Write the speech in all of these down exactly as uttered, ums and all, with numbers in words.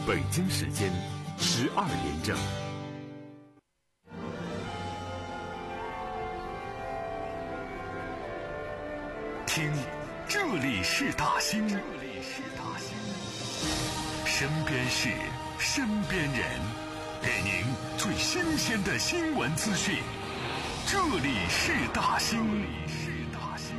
北京时间十二点整。听，这里是大兴，这里是大兴，身边事，身边人，给您最新鲜的新闻资讯。这里是大兴，这里是大兴。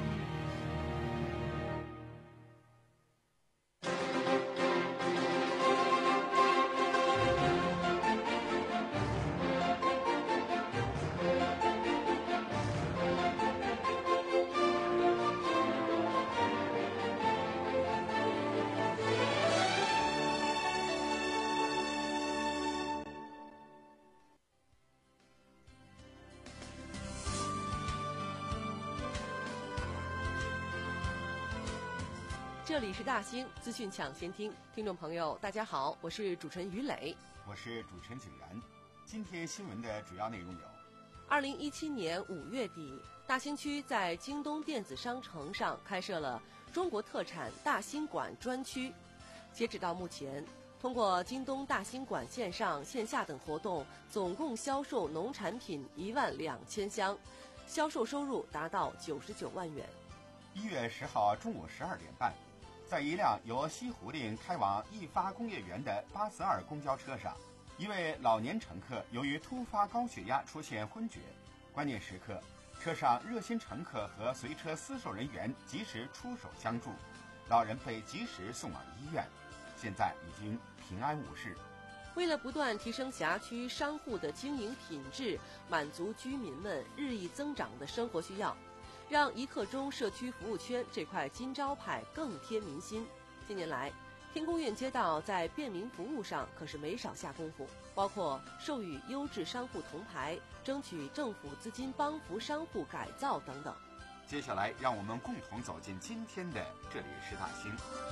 这里是大兴资讯抢先听，听众朋友大家好，我是主持人于磊， 我是主持人景然。今天新闻的主要内容有： 二零一七年五月底，大兴区在京东电子商城上开设了中国特产大兴馆专区。截止到目前，通过京东大兴馆线上线下等活动，总共销售农产品一万两千箱，销售收入达到九十九万元。 一月十号中午十二点半，在一辆由西湖令开往易发工业园的八四二公交车上，一位老年乘客由于突发高血压出现昏厥，关键时刻，车上热心乘客和随车司售人员及时出手相助，老人被及时送往医院，现在已经平安无事。 为了不断提升辖区商户的经营品质，满足居民们日益增长的生活需要，让一刻钟社区服务圈这块金招牌更贴民心。近年来，天宫苑街道在便民服务上可是没少下功夫，包括授予优质商户铜牌、争取政府资金帮扶商户改造等等。 接下来，让我们共同走进今天的这里是大兴。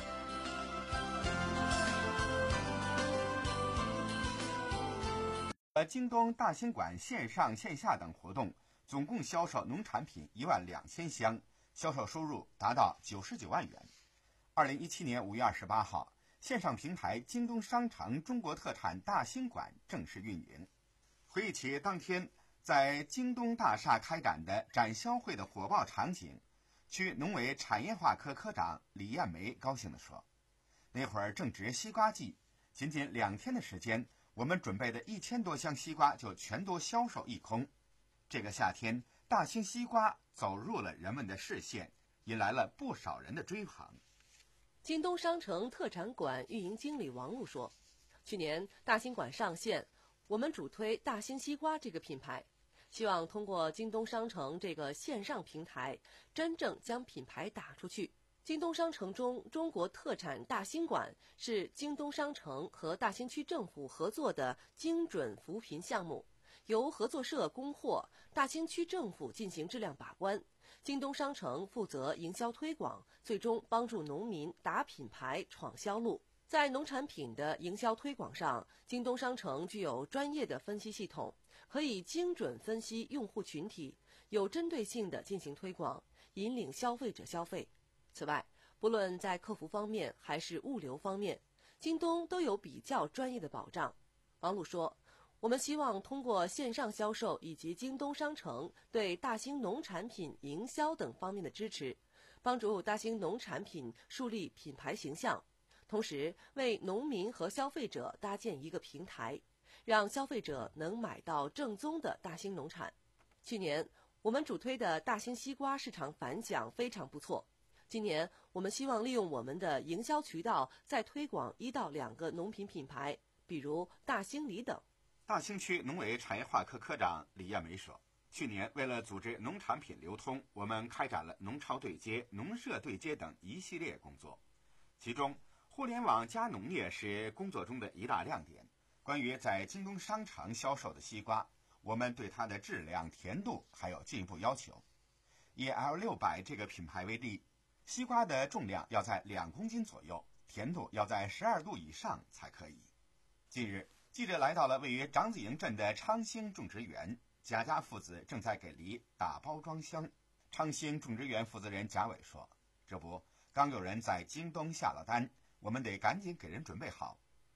呃，京东大兴馆线上线下等活动，总共销售农产品一万两千箱，销售收入达到九十九万元。二零一七年五月二十八号，线上平台京东商城中国特产大兴馆正式运营。回忆起当天在京东大厦开展的展销会的火爆场景，区农委产业化科科长李艳梅高兴地说：“那会儿正值西瓜季，仅仅两天的时间，我们准备的一千多箱西瓜就全都销售一空。这个夏天，大兴西瓜走入了人们的视线，引来了不少人的追捧。” 京东商城特产馆运营经理王璐说，去年大兴馆上线，我们主推大兴西瓜这个品牌，希望通过京东商城这个线上平台，真正将品牌打出去。京东商城中中国特产大兴馆是京东商城和大兴区政府合作的精准扶贫项目，由合作社供货，大兴区政府进行质量把关，京东商城负责营销推广，最终帮助农民打品牌闯销路。在农产品的营销推广上，京东商城具有专业的分析系统，可以精准分析用户群体，有针对性地进行推广，引领消费者消费。此外，不论在客服方面还是物流方面，京东都有比较专业的保障。王璐说，我们希望通过线上销售以及京东商城对大兴农产品营销等方面的支持，帮助大兴农产品树立品牌形象，同时为农民和消费者搭建一个平台，让消费者能买到正宗的大兴农产。去年我们主推的大兴西瓜市场反响非常不错，今年我们希望利用我们的营销渠道再推广一到两个农品品牌，比如大兴梨等。 大兴区农委产业化科科长李艳梅说，去年为了组织农产品流通，我们开展了农超对接、农社对接等一系列工作，其中互联网加农业是工作中的一大亮点。关于在京东商城销售的西瓜，我们对它的质量、甜度还有进一步要求。以 L 六百 这个品牌为例，西瓜的重量要在两公斤左右，甜度要在十二度以上才可以。近日，记者来到了位于长子营镇的昌兴种植园，贾家父子正在给梨打包装箱。昌兴种植园负责人贾伟说，这不，刚有人在京东下了单，我们得赶紧给人准备好，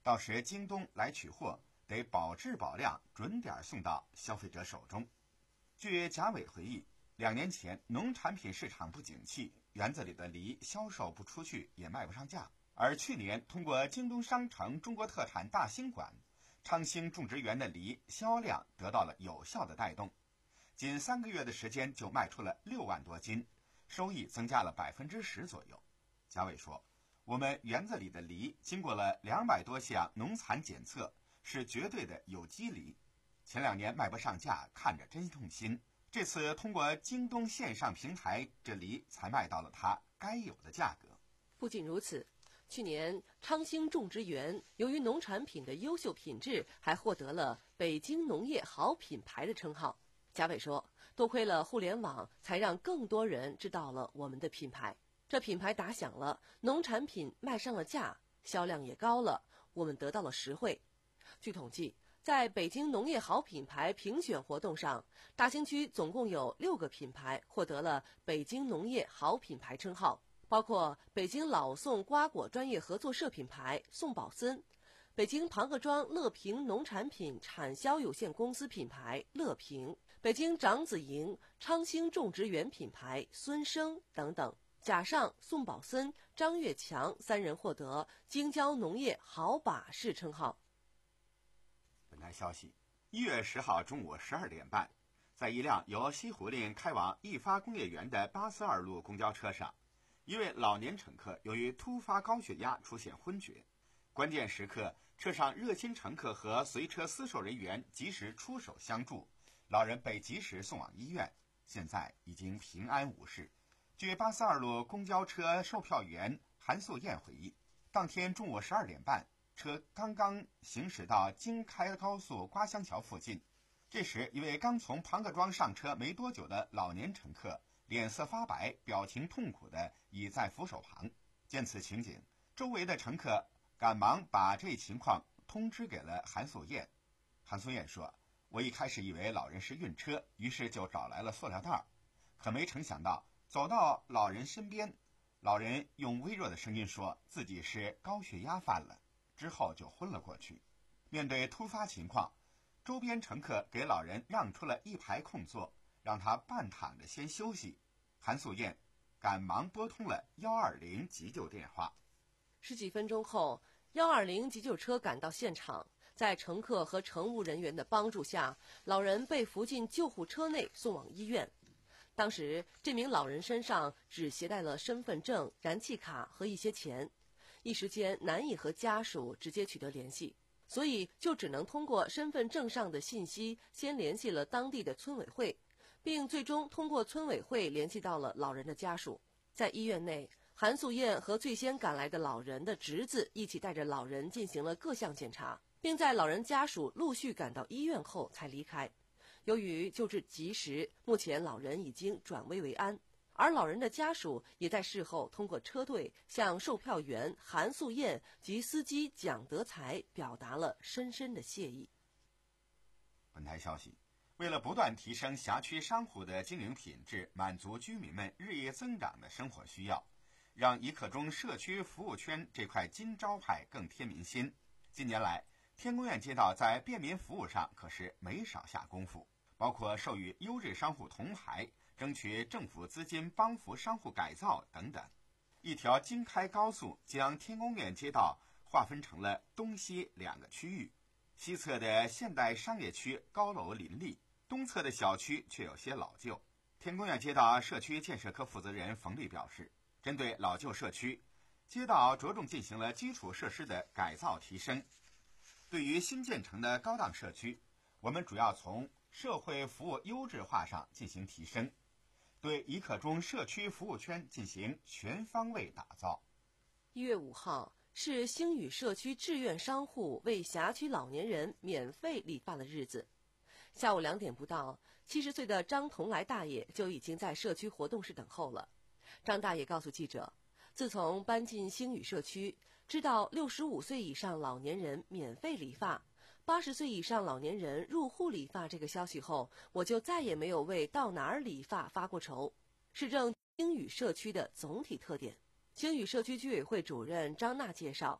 到时京东来取货得保质保量，准点送到消费者手中。据贾伟回忆，两年前农产品市场不景气，园子里的梨销售不出去，也卖不上价。而去年通过京东商城中国特产大兴馆、昌兴种植园的梨销量得到了有效的带动，仅三个月的时间就卖出了六万多斤，收益增加了百分之十左右。贾伟说，我们园子里的梨经过了两百多项农残检测，是绝对的有机梨。前两年卖不上价，看着真痛心。这次通过京东线上平台，这梨才卖到了它该有的价格。 不仅如此，去年昌兴种植园由于农产品的优秀品质，还获得了北京农业好品牌的称号。贾伟说，多亏了互联网，才让更多人知道了我们的品牌。这品牌打响了，农产品卖上了价，销量也高了，我们得到了实惠。据统计，在北京农业好品牌评选活动上，大兴区总共有六个品牌获得了北京农业好品牌称号，包括北京老宋瓜果专业合作社品牌宋宝森，北京庞各庄乐平农产品产销有限公司品牌乐平，北京长子营昌兴种植园品牌孙生等等。贾尚、宋宝森、张月强三人获得京郊农业好把式称号。 本台消息，一月十号中午十二点半，在一辆由西湖林开往易发工业园的八四二路公交车上，一位老年乘客由于突发高血压出现昏厥，关键时刻车上热心乘客和随车司售人员及时出手相助，老人被及时送往医院，现在已经平安无事。据八四二路公交车售票员韩素燕回忆，当天中午十二点半，车刚刚行驶到京开高速瓜乡桥附近，这时一位刚从庞各庄上车没多久的老年乘客脸色发白，表情痛苦地倚在扶手旁。见此情景，周围的乘客赶忙把这情况通知给了韩素燕。韩素燕说，我一开始以为老人是晕车，于是就找来了塑料袋，可没成想到走到老人身边，老人用微弱的声音说自己是高血压犯了，之后就昏了过去。面对突发情况，周边乘客给老人让出了一排空座，让他半躺着先休息。韩素燕赶忙拨通了一二零急救电话。 十几分钟后，一二零急救车赶到现场，在乘客和乘务人员的帮助下，老人被扶进救护车内送往医院。当时这名老人身上只携带了身份证、燃气卡和一些钱，一时间难以和家属直接取得联系，所以就只能通过身份证上的信息先联系了当地的村委会，并最终通过村委会联系到了老人的家属。在医院内，韩素燕和最先赶来的老人的侄子一起带着老人进行了各项检查，并在老人家属陆续赶到医院后才离开。由于救治及时，目前老人已经转危为安，而老人的家属也在事后通过车队向售票员韩素燕及司机蒋德才表达了深深的谢意。 本台消息，为了不断提升辖区商户的经营品质，满足居民们日益增长的生活需要，让一刻钟社区服务圈这块金招牌更添民心，近年来天宫院街道在便民服务上可是没少下功夫，包括授予优质商户铜牌，争取政府资金帮扶商户改造等等。一条京开高速将天宫院街道划分成了东西两个区域，西侧的现代商业区高楼林立，东侧的小区却有些老旧。天宫院街道社区建设科负责人冯丽表示，针对老旧社区，街道着重进行了基础设施的改造提升。对于新建成的高档社区，我们主要从社会服务优质化上进行提升，对一刻钟社区服务圈进行全方位打造。 一月五号是星宇社区志愿商户为辖区老年人免费理发的日子。下午两点不到，七十岁的张同来大爷就已经在社区活动室等候了。张大爷告诉记者，自从搬进星宇社区，知道六十五岁以上老年人免费理发，八十岁以上老年人入户理发这个消息后，我就再也没有为到哪儿理发发过愁，是正星宇社区的总体特点。星宇社区居委会主任张娜介绍，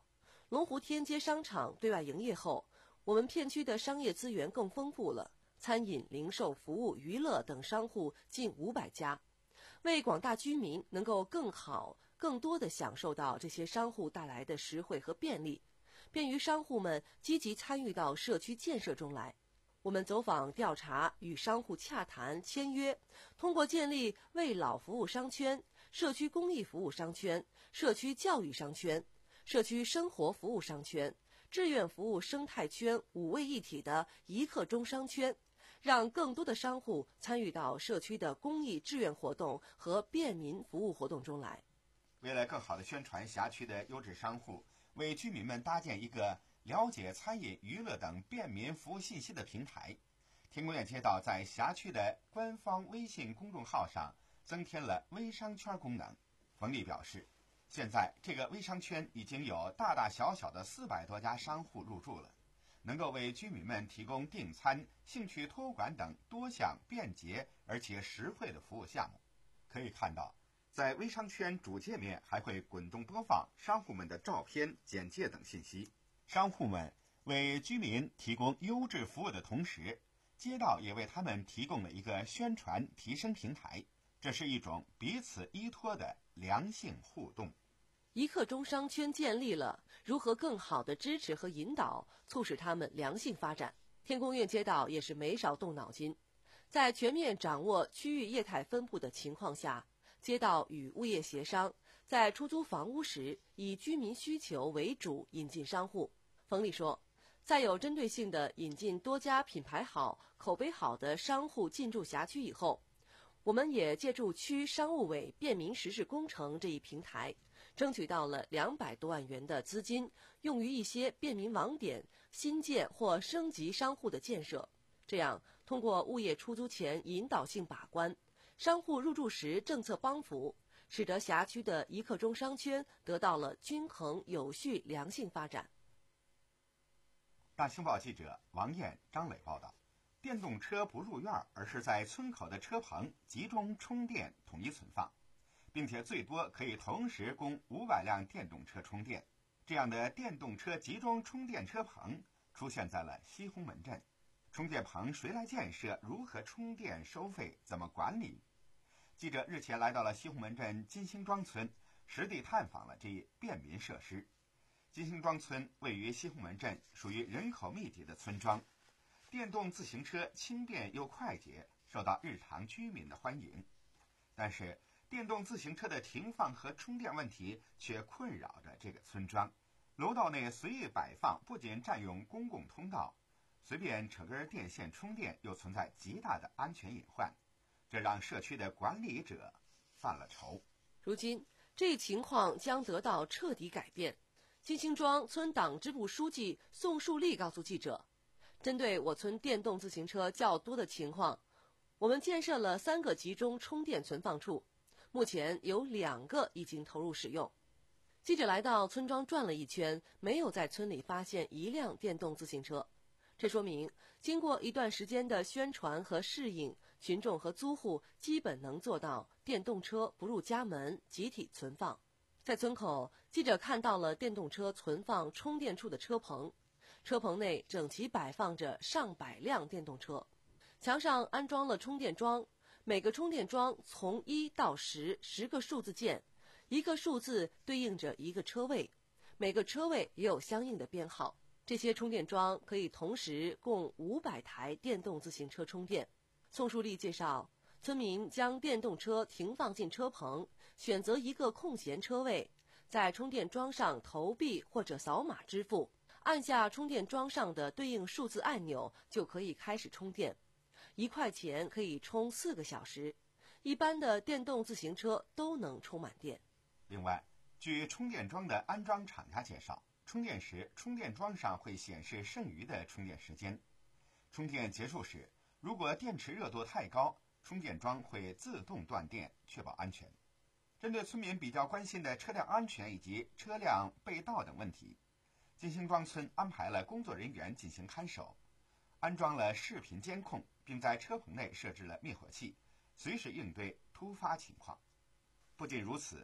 龙湖天街商场对外营业后，我们片区的商业资源更丰富了，餐饮、零售、服务、娱乐等商户近五百家，为广大居民能够更好、更多地享受到这些商户带来的实惠和便利，便于商户们积极参与到社区建设中来。我们走访调查，与商户洽谈签约，通过建立为老服务商圈、社区公益服务商圈、社区教育商圈、社区生活服务商圈、志愿服务生态圈五位一体的一刻钟商圈，让更多的商户参与到社区的公益志愿活动和便民服务活动中来。 为了更好地宣传辖区的优质商户，为居民们搭建一个了解餐饮、娱乐等便民服务信息的平台，天宫院街道在辖区的官方微信公众号上增添了微商圈功能。冯丽表示，现在这个微商圈已经有大大小小的四百多家商户入驻了，能够为居民们提供订餐、兴趣托管等多项便捷而且实惠的服务项目。可以看到，在微商圈主界面还会滚动播放商户们的照片、简介等信息。商户们为居民提供优质服务的同时，街道也为他们提供了一个宣传提升平台，这是一种彼此依托的良性互动。 一刻钟商圈建立了，如何更好地支持和引导，促使他们良性发展？天宫院街道也是没少动脑筋。在全面掌握区域业态分布的情况下，街道与物业协商，在出租房屋时以居民需求为主引进商户。冯丽说，在有针对性地引进多家品牌好、口碑好的商户进驻辖区以后，我们也借助区商务委便民实事工程这一平台，争取到了两百多万元的资金，用于一些便民网点新建或升级商户的建设。这样，通过物业出租前引导性把关，商户入住时政策帮扶，使得辖区的一刻钟商圈得到了均衡、有序、良性发展。 大青报记者王艳、张磊报道，电动车不入院，而是在村口的车棚集中充电，统一存放，并且最多可以同时供五百辆电动车充电。这样的电动车集中充电车棚出现在了西红门镇。充电棚谁来建设？如何充电？收费怎么管理？记者日前来到了西红门镇金星庄村，实地探访了这一便民设施。金星庄村位于西红门镇，属于人口密集的村庄，电动自行车轻便又快捷，受到日常居民的欢迎。但是，电动自行车的停放和充电问题却困扰着这个村庄。楼道内随意摆放，不仅占用公共通道，随便扯根电线充电又存在极大的安全隐患，这让社区的管理者犯了愁。 如今，这一情况将得到彻底改变。金星庄村党支部书记宋树立告诉记者，针对我村电动自行车较多的情况，我们建设了三个集中充电存放处，目前有两个已经投入使用。记者来到村庄转了一圈，没有在村里发现一辆电动自行车。这说明，经过一段时间的宣传和适应，群众和租户基本能做到电动车不入家门，集体存放。在村口，记者看到了电动车存放充电处的车棚，车棚内整齐摆放着上百辆电动车，墙上安装了充电桩，每个充电桩从一到十，十个数字键，一个数字对应着一个车位，每个车位也有相应的编号。这些充电桩可以同时供五百台电动自行车充电。宋树立介绍，村民将电动车停放进车棚，选择一个空闲车位，在充电桩上投币或者扫码支付，按下充电桩上的对应数字按钮就可以开始充电。一块钱可以充四个小时，一般的电动自行车都能充满电。 另外，据充电桩的安装厂家介绍，充电时充电桩上会显示剩余的充电时间。充电结束时，如果电池热度太高，充电桩会自动断电，确保安全。针对村民比较关心的车辆安全以及车辆被盗等问题，金星庄村安排了工作人员进行看守，安装了视频监控，并在车棚内设置了灭火器，随时应对突发情况。不仅如此，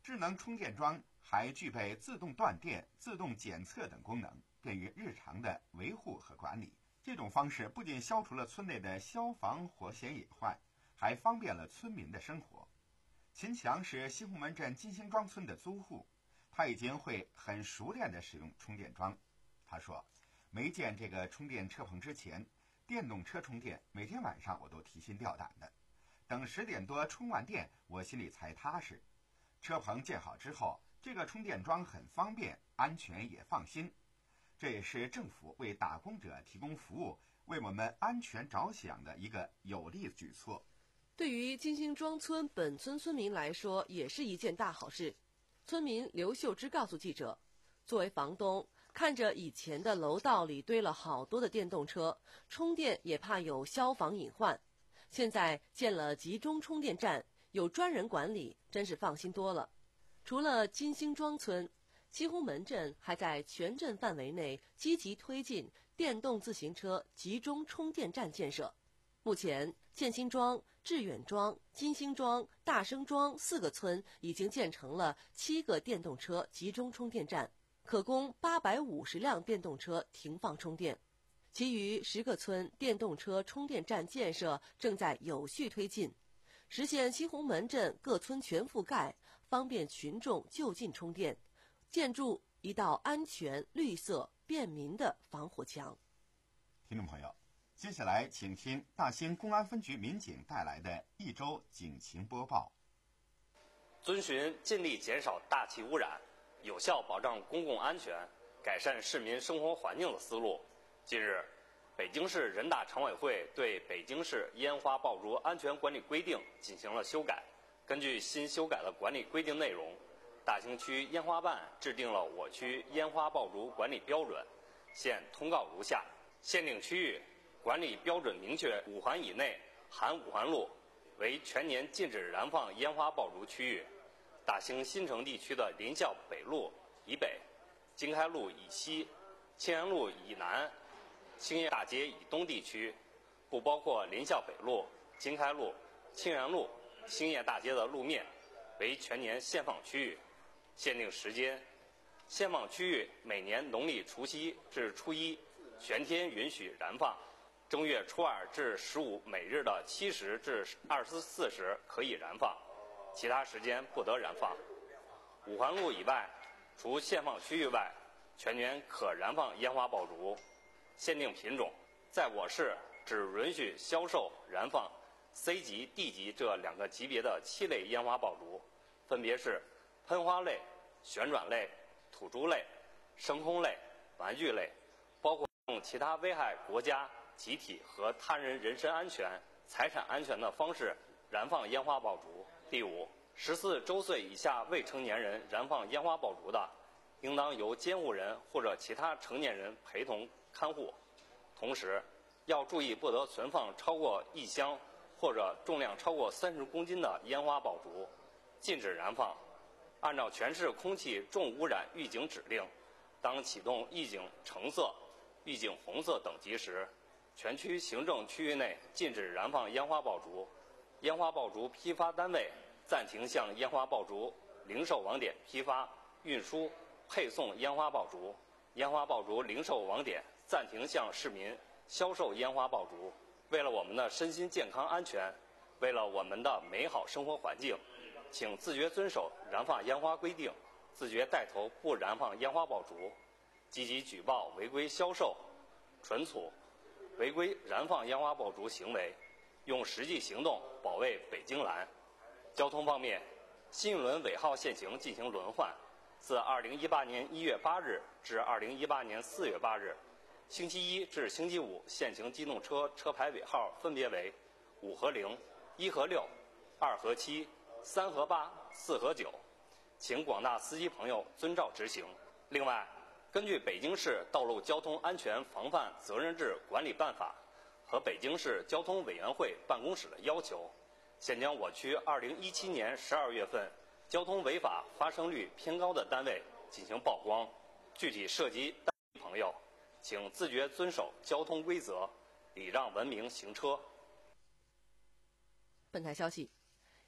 智能充电桩还具备自动断电、自动检测等功能，便于日常的维护和管理。这种方式不仅消除了村内的消防火险隐患，还方便了村民的生活。秦强是西红门镇金星庄村的租户，他已经会很熟练地使用充电桩。他说，没建这个充电车棚之前，电动车充电每天晚上我都提心吊胆的，等十点多充完电，我心里才踏实。车棚建好之后，这个充电桩很方便，安全也放心。这也是政府为打工者提供服务，为我们安全着想的一个有力举措。 对于金星庄村本村村民来说，也是一件大好事。村民刘秀芝告诉记者，作为房东，看着以前的楼道里堆了好多的电动车，充电也怕有消防隐患。现在建了集中充电站，有专人管理，真是放心多了。除了金星庄村，西红门镇还在全镇范围内积极推进电动自行车集中充电站建设。目前，建新庄、致远庄、金星庄、大生庄四个村已经建成了七个电动车集中充电站，可供八百五十辆电动车停放充电。其余十个村电动车充电站建设正在有序推进，实现西红门镇各村全覆盖，方便群众就近充电，建筑一道安全、绿色、便民的防火墙。 听众朋友，接下来请听大兴公安分局民警带来的一周警情播报。 遵循尽力减少大气污染、有效保障公共安全、改善市民生活环境的思路，近日，北京市人大常委会对《北京市烟花爆竹安全管理规定》进行了修改。根据新修改的管理规定内容，大兴区烟花办制定了我区烟花爆竹管理标准，现通告如下：限定区域管理标准明确五环以内含五环路为全年禁止燃放烟花爆竹区域。大兴新城地区的林校北路以北、经开路以西、青岩路以南、兴业大街以东地区，不包括林校北路、经开路、青岩路、兴业大街的路面，为全年限放区域。限定时间，限放区域每年农历除夕至初一全天允许燃放，正月初二至十五每日的七时至二十四时可以燃放，其他时间不得燃放。五环路以外，除限放区域外，全年可燃放烟花爆竹。限定品种，在我市只允许销售燃放 C 级、D 级这两个级别的七类烟花爆竹，分别是喷花类、旋转类、土珠类、升空类、玩具类，包括用其他危害国家、集体和他人人身安全、财产安全的方式燃放烟花爆竹。第五，十四周岁以下未成年人燃放烟花爆竹的，应当由监护人或者其他成年人陪同看护。同时，要注意不得存放超过一箱或者重量超过三十公斤的烟花爆竹，禁止燃放。按照全市空气重污染预警指令，当启动预警橙色、预警红色等级时，全区行政区域内禁止燃放烟花爆竹。烟花爆竹批发单位暂停向烟花爆竹零售网点批发、运输、配送烟花爆竹。烟花爆竹零售网点暂停向市民销售烟花爆竹。为了我们的身心健康安全，为了我们的美好生活环境，请自觉遵守燃放烟花规定，自觉带头不燃放烟花爆竹，积极举报违规销售、存储、违规燃放烟花爆竹行为，用实际行动保卫北京蓝。交通方面，新一轮尾号限行进行轮换，自二零一八年一月八日至二零一八年四月八日，星期一至星期五限行机动车车牌尾号分别为五和零、一和六、二和七、三和八、四和九，请广大司机朋友遵照执行。另外，根据北京市道路交通安全防范责任制管理办法和北京市交通委员会办公室的要求，现将我区二零一七年十二月份交通违法发生率偏高的单位进行曝光，具体涉及单位朋友，请自觉遵守交通规则，礼让文明行车。 本台消息，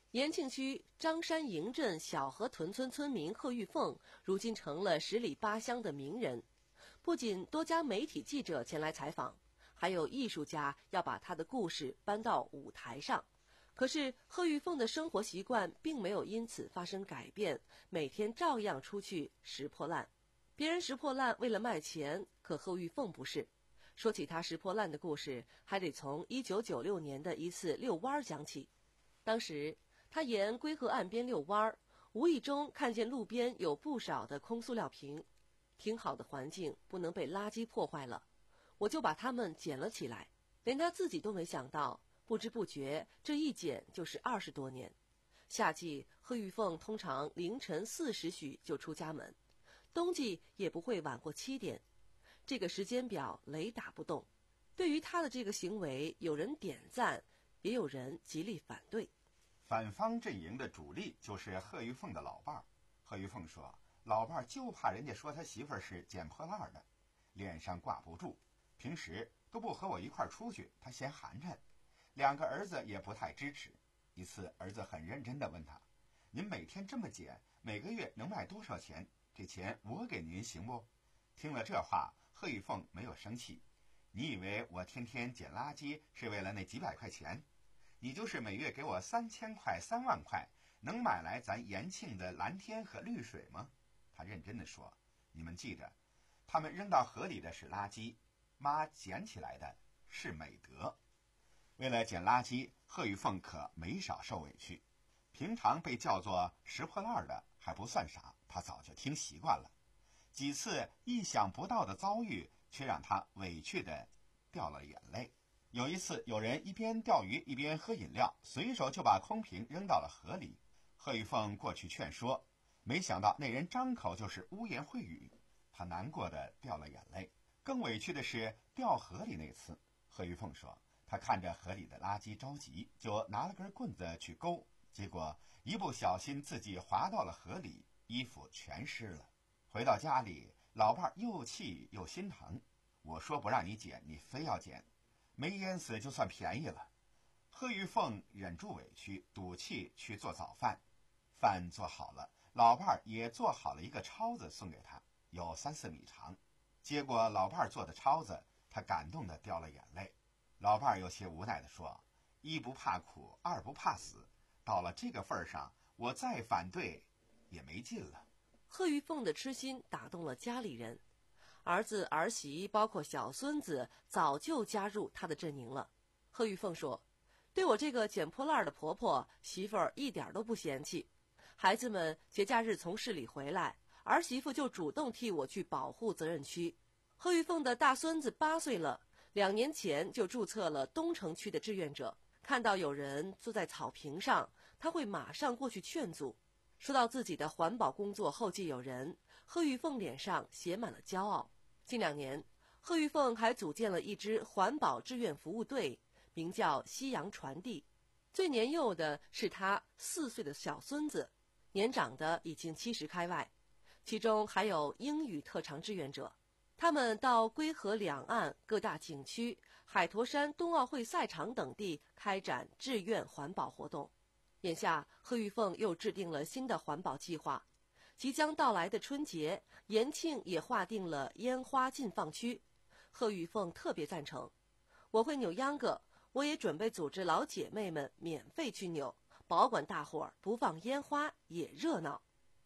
延庆区张山营镇小河屯村村民贺玉凤，如今成了十里八乡的名人。不仅多家媒体记者前来采访，还有艺术家要把她的故事搬到舞台上。可是贺玉凤的生活习惯并没有因此发生改变，每天照样出去拾破烂。别人拾破烂为了卖钱，可贺玉凤不是。说起她拾破烂的故事，还得从一九九六年的一次遛弯讲起。当时他沿归河岸边遛弯儿，无意中看见路边有不少的空塑料瓶，挺好的环境不能被垃圾破坏了，我就把它们捡了起来。连他自己都没想到，不知不觉这一捡就是二十多年。夏季贺玉凤通常凌晨四时许就出家门，冬季也不会晚过七点，这个时间表雷打不动。对于他的这个行为，有人点赞，也有人极力反对。 反方阵营的主力就是贺玉凤的老伴儿。贺玉凤说，老伴儿就怕人家说他媳妇儿是捡破烂的，脸上挂不住，平时都不和我一块儿出去，他嫌寒碜。两个儿子也不太支持。一次儿子很认真地问他，您每天这么捡，每个月能卖多少钱？这钱我给您行不？听了这话，贺玉凤没有生气。你以为我天天捡垃圾是为了那几百块钱？你就是每月给我三千块、三万块，能买来咱延庆的蓝天和绿水吗？他认真地说，你们记着，他们扔到河里的是垃圾，妈捡起来的是美德。为了捡垃圾，贺玉凤可没少受委屈。平常被叫做拾破烂的还不算啥，他早就听习惯了。几次意想不到的遭遇却让他委屈的掉了眼泪。有一次，有人一边钓鱼一边喝饮料，随手就把空瓶扔到了河里。贺玉凤过去劝说，没想到那人张口就是污言秽语，他难过的掉了眼泪。更委屈的是掉河里那次，贺玉凤说，他看着河里的垃圾着急，就拿了根棍子去勾，结果一不小心自己滑到了河里，衣服全湿了。回到家里，老伴儿又气又心疼，我说不让你捡，你非要捡，没淹死就算便宜了。贺玉凤忍住委屈，赌气去做早饭。饭做好了，老伴儿也做好了一个抄子送给他，有三四米长。接过老伴儿做的抄子，他感动得掉了眼泪。老伴儿有些无奈地说，一不怕苦，二不怕死，到了这个份儿上，我再反对也没劲了。 贺玉凤的痴心打动了家里人，儿子儿媳包括小孙子早就加入他的阵营了。贺玉凤说，对我这个捡破烂的婆婆媳妇儿一点都不嫌弃，孩子们节假日从市里回来，儿媳妇就主动替我去保护责任区。贺玉凤的大孙子八岁了，两年前就注册了东城区的志愿者，看到有人坐在草坪上，他会马上过去劝阻。说到自己的环保工作后继有人，贺玉凤脸上写满了骄傲。近两年，贺玉凤还组建了一支环保志愿服务队，名叫夕阳传递。最年幼的是他四岁的小孙子，年长的已经七十开外，其中还有英语特长志愿者。他们到归河两岸各大景区、海坨山冬奥会赛场等地开展志愿环保活动。眼下，贺玉凤又制定了新的环保计划。即将到来的春节，延庆也划定了烟花禁放区。贺玉凤特别赞成，我会扭秧歌，我也准备组织老姐妹们免费去扭，保管大伙儿不放烟花也热闹。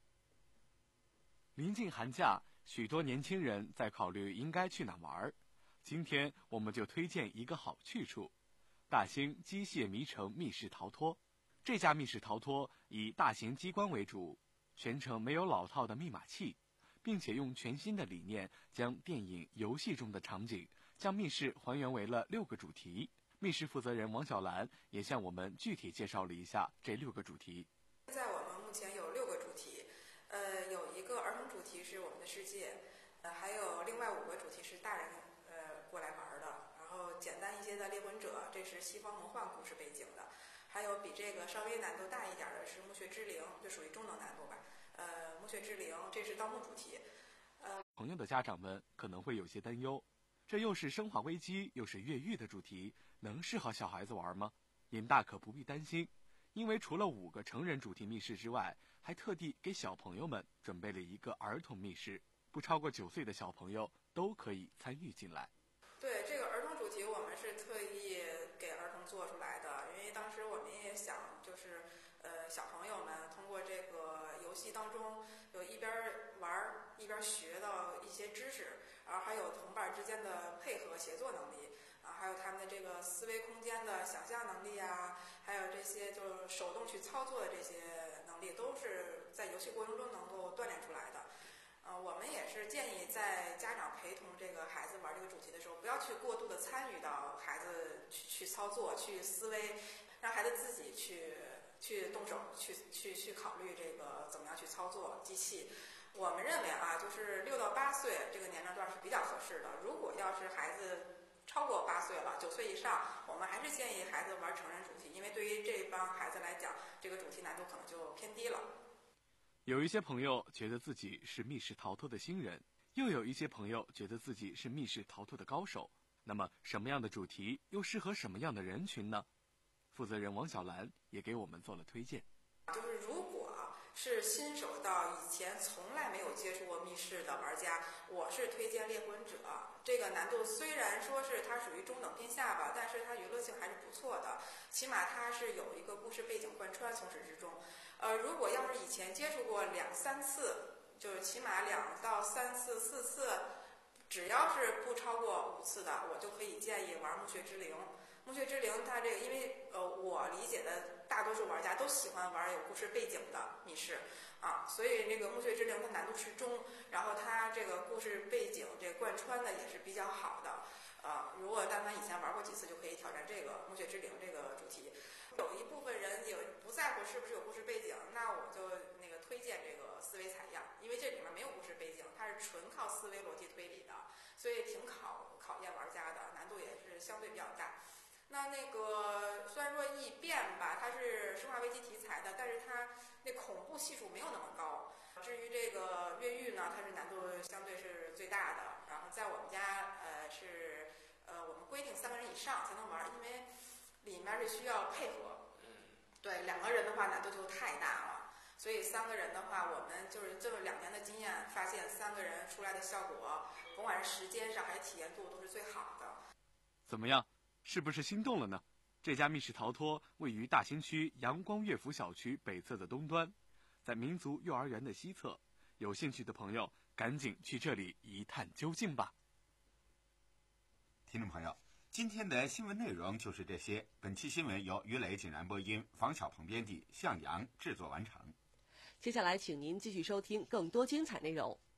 临近寒假，许多年轻人在考虑应该去哪玩。今天我们就推荐一个好去处——大兴机械迷城密室逃脱。这家密室逃脱以大型机关为主，全程没有老套的密码器，并且用全新的理念将电影、游戏中的场景将密室还原为了六个主题。密室负责人王小兰也向我们具体介绍了一下这六个主题。 现在我们目前有六个主题，呃，有一个儿童主题是我们的世界，呃，还有另外五个主题是大人呃过来玩的。然后简单一些的猎魂者，这是西方魔幻故事背景的。还有比这个稍微难度大一点的是墓穴之灵，就属于中等难度吧。呃，墓穴之灵这是盗墓主题。呃， 朋友的家长们可能会有些担忧，这又是生化危机又是越狱的主题，能适合小孩子玩吗？您大可不必担心， 因为除了五个成人主题密室之外，还特地给小朋友们准备了一个儿童密室，不超过九岁的小朋友都可以参与进来。 对，这个儿童主题我们是特意给儿童做出来的，因为当时我们也想，就是呃小朋友们通过这个游戏当中，有一边玩一边学到一些知识，然后还有同伴之间的配合协作能力，啊，还有他们的这个思维空间的想象能力啊，还有这些就是手动去操作的这些能力，都是在游戏过程中能够锻炼出来的。呃，我们也是建议在家长陪同这个孩子玩这个主题的时候，不要去过度的参与到孩子去去操作、去思维，让孩子自己去去动手、去去去考虑这个怎么样去操作机器。我们认为啊，就是六到八岁这个年龄段是比较合适的。如果要是孩子超过八岁了，九岁以上，我们还是建议孩子玩成人主题，因为对于这帮孩子来讲，这个主题难度可能就偏低了。 有一些朋友觉得自己是密室逃脱的新人，又有一些朋友觉得自己是密室逃脱的高手。那么什么样的主题又适合什么样的人群呢？负责人王小兰也给我们做了推荐。 就是如果是新手到以前从来没有接触过密室的玩家，我是推荐猎魂者。这个难度虽然说是它属于中等偏下吧，但是它娱乐性还是不错的，起码它是有一个故事背景贯穿，从始至终。呃，如果要是以前接触过两三次，就是起码两到三次、四次，只要是不超过五次的，我就可以建议玩墓穴之灵。墓穴之灵它这个，因为呃我理解的大多数玩家都喜欢玩有故事背景的密室啊，所以这个墓穴之灵它难度适中，然后它这个故事背景这个贯穿的也是比较好的。啊，如果但凡以前玩过几次，就可以挑战这个墓穴之灵这个主题。有一部分人也不在乎是不是有故事背景，那我就那个推荐这个思维采样，因为这里面没有故事背景，它是纯靠思维逻辑推理的，所以挺考考验玩家的，难度也是相对比较大。那那个虽然说异变吧，它是生化危机题材的，但是它那恐怖系数没有那么高。至于这个越狱呢，它是难度相对是最大的。然后在我们家呃是呃我们规定三个人以上才能玩，因为里面是需要配合。对，两个人的话难度就太大了，所以三个人的话，我们就是这两年的经验发现，三个人出来的效果，甭管是时间上还是体验度，都是最好的。 怎么样？是不是心动了呢？这家密室逃脱位于大兴区阳光乐府小区北侧的东端，在民族幼儿园的西侧。有兴趣的朋友，赶紧去这里一探究竟吧。 听众朋友，今天的新闻内容就是这些。本期新闻由于磊井然播音，房小鹏编辑，向阳制作完成。 接下来，请您继续收听更多精彩内容。